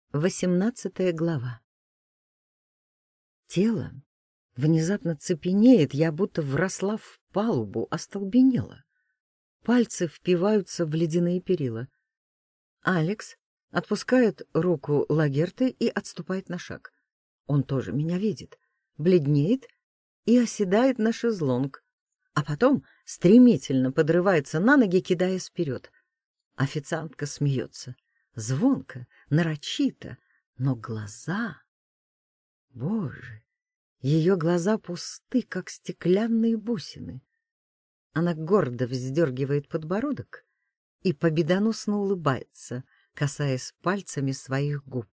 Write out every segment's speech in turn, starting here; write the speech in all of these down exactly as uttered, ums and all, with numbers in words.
Восемнадцатая глава. Тело внезапно цепенеет, я будто вросла в палубу, остолбенела. Пальцы впиваются в ледяные перила. Алекс отпускает руку Лагерты и отступает на шаг. Он тоже меня видит, бледнеет и оседает на шезлонг, а потом стремительно подрывается на ноги, кидаясь вперед. Официантка смеется. Звонко, нарочито, но глаза... Боже, ее глаза пусты, как стеклянные бусины. Она гордо вздергивает подбородок и победоносно улыбается, касаясь пальцами своих губ.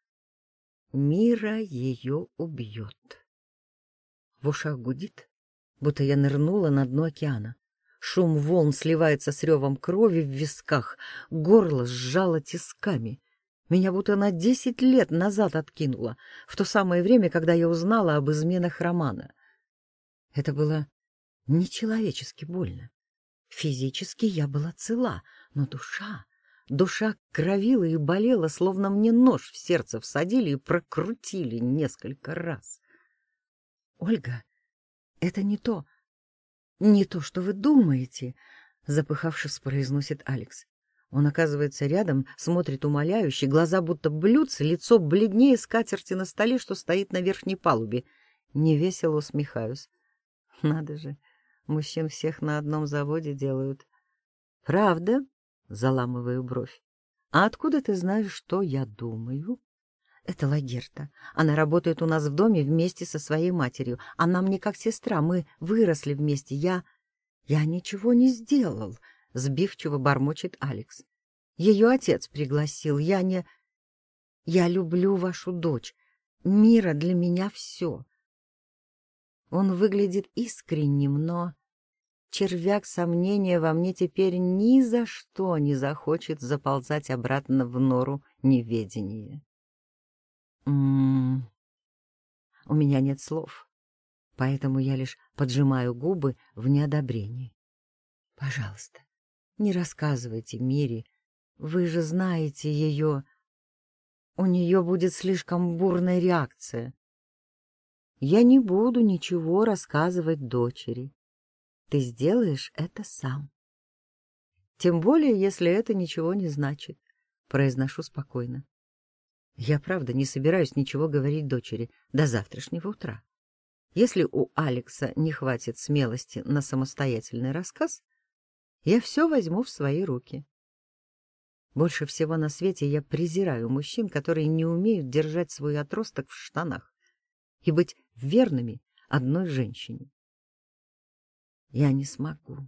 Мира ее убьет. В ушах гудит, будто я нырнула на дно океана. Шум волн сливается с ревом крови в висках, горло сжало тисками. Меня будто на десять лет назад откинуло, в то самое время, когда я узнала об изменах Романа. Это было нечеловечески больно. Физически я была цела, но душа... Душа кровила и болела, словно мне нож в сердце всадили и прокрутили несколько раз. — Ольга, это не то... «Не то, что вы думаете», — запыхавшись, произносит Алекс. Он оказывается рядом, смотрит умоляюще, глаза будто блюдца, лицо бледнее скатерти на столе, что стоит на верхней палубе. Невесело усмехаюсь. Надо же, мужчин всех на одном заводе делают. «Правда?» — заламываю бровь. «А откуда ты знаешь, что я думаю?» «Это Лагерта. Она работает у нас в доме вместе со своей матерью. Она мне как сестра. Мы выросли вместе. Я... Я ничего не сделал», — сбивчиво бормочет Алекс. «Ее отец пригласил. Я не... Я люблю вашу дочь. Мира для меня все». Он выглядит искренним, но... Червяк сомнения во мне теперь ни за что не захочет заползать обратно в нору неведения. М-м-м. У меня нет слов, поэтому я лишь поджимаю губы в неодобрении. Пожалуйста, не рассказывайте Мире. Вы же знаете ее. У нее будет слишком бурная реакция. Я не буду ничего рассказывать дочери. Ты сделаешь это сам. Тем более, если это ничего не значит, произношу спокойно. Я, правда, не собираюсь ничего говорить дочери до завтрашнего утра. Если у Алекса не хватит смелости на самостоятельный рассказ, я все возьму в свои руки. Больше всего на свете я презираю мужчин, которые не умеют держать свой отросток в штанах и быть верными одной женщине. Я не смогу.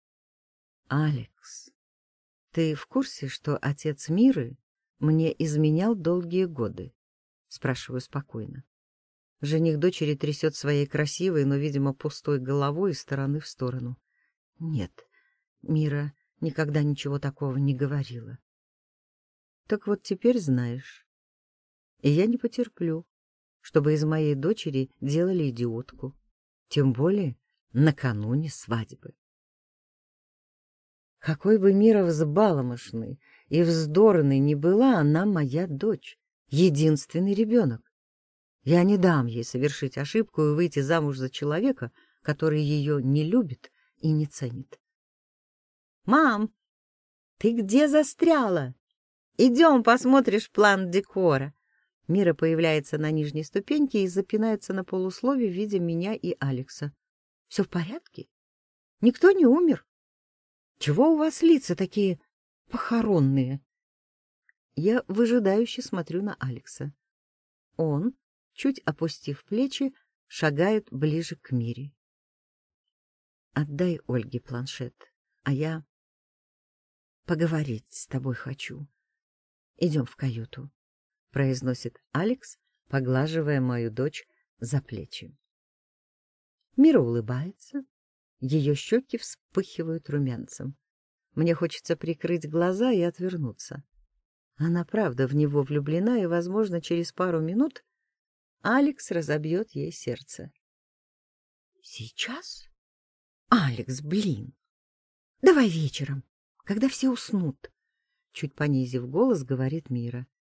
Алекс, ты в курсе, что отец Миры мне изменял долгие годы? Спрашиваю спокойно. Жених дочери трясет своей красивой, но, видимо, пустой головой из стороны в сторону. Нет, Мира никогда ничего такого не говорила. Так вот теперь знаешь. И я не потерплю, чтобы из моей дочери делали идиотку. Тем более накануне свадьбы. Какой бы Мира взбаломошной и вздорной ни была, она моя дочь, единственный ребенок. Я не дам ей совершить ошибку и выйти замуж за человека, который ее не любит и не ценит. «Мам, ты где застряла? Идем посмотришь план декора». Мира появляется на нижней ступеньке и запинается на полуслове, видя меня и Алекса. «Все в порядке? Никто не умер? Чего у вас лица такие похоронные?» Я выжидающе смотрю на Алекса. Он, чуть опустив плечи, шагает ближе к Мире. «Отдай Ольге планшет, а я поговорить с тобой хочу. Идем в каюту», — произносит Алекс, поглаживая мою дочь за плечи. Мира улыбается, ее щеки вспыхивают румянцем. Мне хочется прикрыть глаза и отвернуться. Она правда в него влюблена, и, возможно, через пару минут Алекс разобьет ей сердце. «Сейчас? Алекс, блин! Давай вечером, когда все уснут!» Чуть понизив голос, говорит Мира.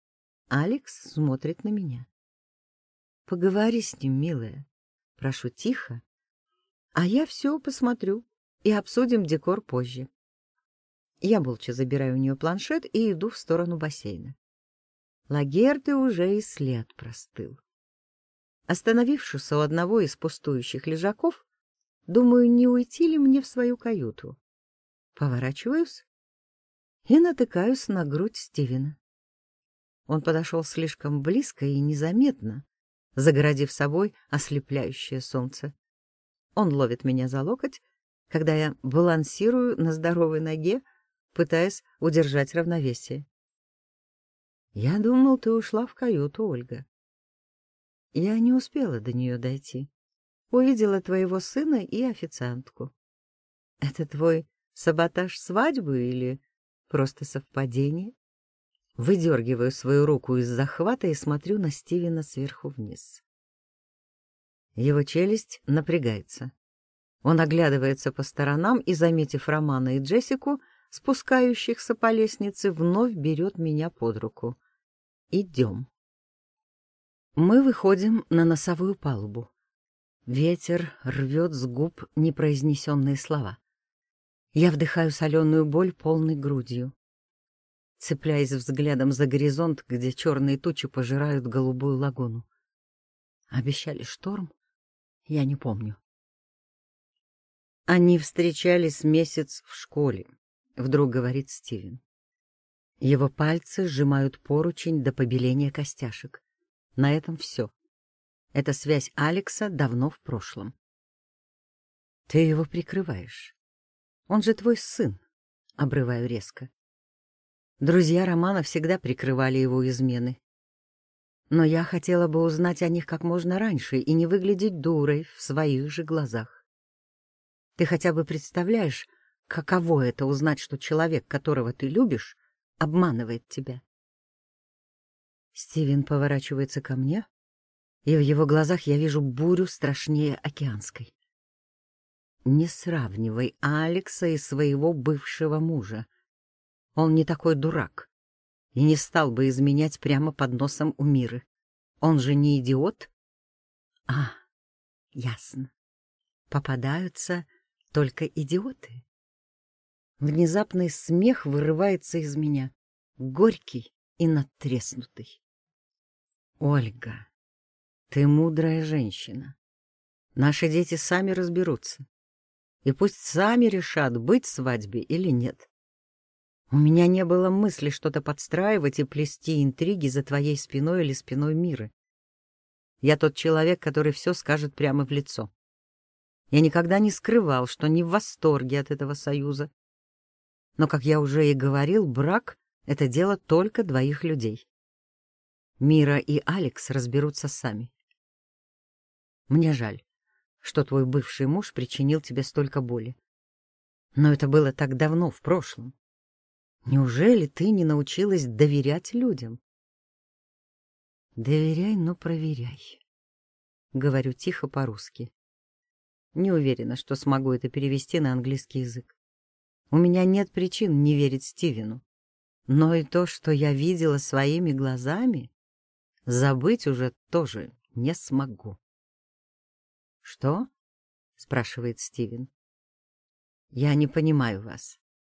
Алекс смотрит на меня. Поговори с ним, милая. Прошу тихо. А я все посмотрю и обсудим декор позже. Я молча забираю у нее планшет и иду в сторону бассейна. Лагерты уже и след простыл. Остановившись у одного из пустующих лежаков, думаю, не уйти ли мне в свою каюту. Поворачиваюсь и натыкаюсь на грудь Стивена. Он подошел слишком близко и незаметно, загородив собой ослепляющее солнце. Он ловит меня за локоть, когда я балансирую на здоровой ноге, пытаясь удержать равновесие. «Я думал, ты ушла в каюту, Ольга». Я не успела до нее дойти. Увидела твоего сына и официантку. Это твой саботаж свадьбы или просто совпадение? Выдергиваю свою руку из захвата и смотрю на Стивена сверху вниз. Его челюсть напрягается. Он оглядывается по сторонам и, заметив Романа и Джессику, спускающихся по лестнице, вновь берет меня под руку. Идем. Мы выходим на носовую палубу. Ветер рвет с губ непроизнесенные слова. Я вдыхаю соленую боль полной грудью, цепляясь взглядом за горизонт, где черные тучи пожирают голубую лагуну. Обещали шторм? Я не помню. Они встречались месяц в школе, вдруг говорит Стивен. Его пальцы сжимают поручень до побеления костяшек. На этом все. Эта связь Алекса давно в прошлом. Ты его прикрываешь. Он же твой сын, обрываю резко. Друзья Романа всегда прикрывали его измены. Но я хотела бы узнать о них как можно раньше и не выглядеть дурой в своих же глазах. Ты хотя бы представляешь, каково это узнать, что человек, которого ты любишь, обманывает тебя? Стивен поворачивается ко мне, и в его глазах я вижу бурю страшнее океанской. Не сравнивай Алекса и своего бывшего мужа. Он не такой дурак и не стал бы изменять прямо под носом у Миры. Он же не идиот. А, ясно. Попадаются только идиоты. Внезапный смех вырывается из меня, горький и надтреснутый. Ольга, ты мудрая женщина. Наши дети сами разберутся. И пусть сами решат, быть свадьбе или нет. У меня не было мысли что-то подстраивать и плести интриги за твоей спиной или спиной Миры. Я тот человек, который все скажет прямо в лицо. Я никогда не скрывал, что не в восторге от этого союза. Но, как я уже и говорил, брак — это дело только двоих людей. Мира и Алекс разберутся сами. Мне жаль, что твой бывший муж причинил тебе столько боли. Но это было так давно, в прошлом. Неужели ты не научилась доверять людям? Доверяй, но проверяй. Говорю тихо по-русски. Не уверена, что смогу это перевести на английский язык. У меня нет причин не верить Стивену. Но и то, что я видела своими глазами, забыть уже тоже не смогу. «Что?» — спрашивает Стивен. «Я не понимаю вас».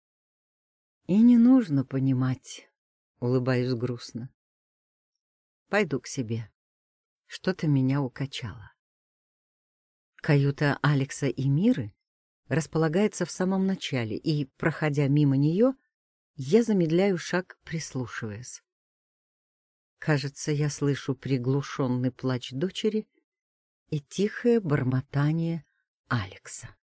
«И не нужно понимать», — улыбаюсь грустно. «Пойду к себе. Что-то меня укачало». Каюта Алекса и Миры располагается в самом начале, и, проходя мимо нее, я замедляю шаг, прислушиваясь. Кажется, я слышу приглушенный плач дочери и тихое бормотание Алекса.